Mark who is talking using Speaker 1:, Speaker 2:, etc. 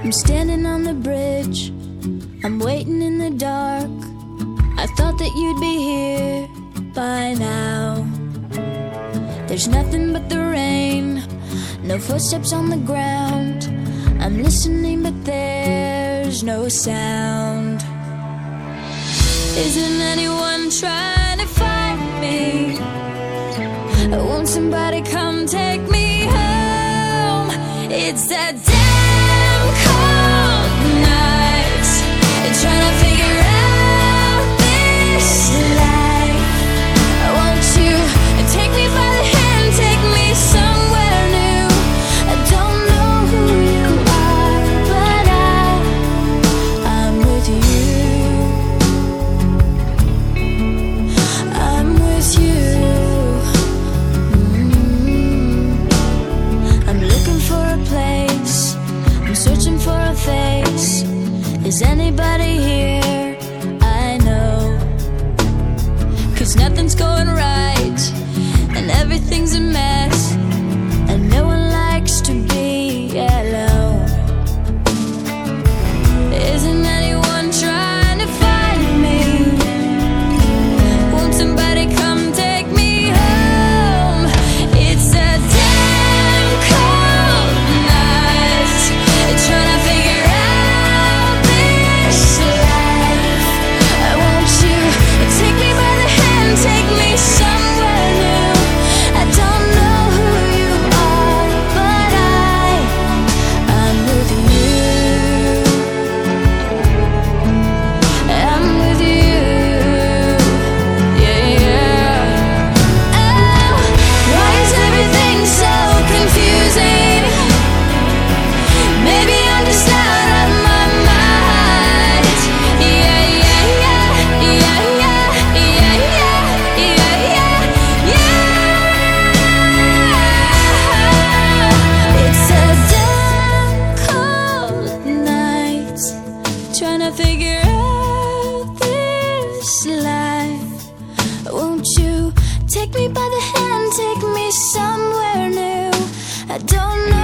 Speaker 1: I'm standing on the bridge, I'm waiting in the dark. I thought that you'd be here by now. There's nothing but the rain, no footsteps on the ground. I'm listening but there's no sound. Isn't anyone trying to find me? Won't somebody come take me home? It's that damn cold night, trying to figure out this life. Won't you take me by the hand, take me somewhere new? I don't know who you are, but I'm with you. I'm with you. I'm looking for a place, I'm searching for a face. Is anybody here? I know, 'cause nothing's going right and everything's a mess, and no one likes to be alone. Isn't anyone trying to find me? Won't somebody come take me home? It's a damn cold night, trying to figure out this life. Won't you take me by the hand, take me somewhere new? I don't know who you are, but I'm with you. I'm with you. Yeah, yeah. Oh, why is everything so confusing? Maybe I'm just out of my mind. Yeah, yeah, yeah, yeah, yeah, yeah, yeah, yeah, yeah. It's a damn cold night, trying to figure out this life. Won't you take me by the hand, take me somewhere new? I don't know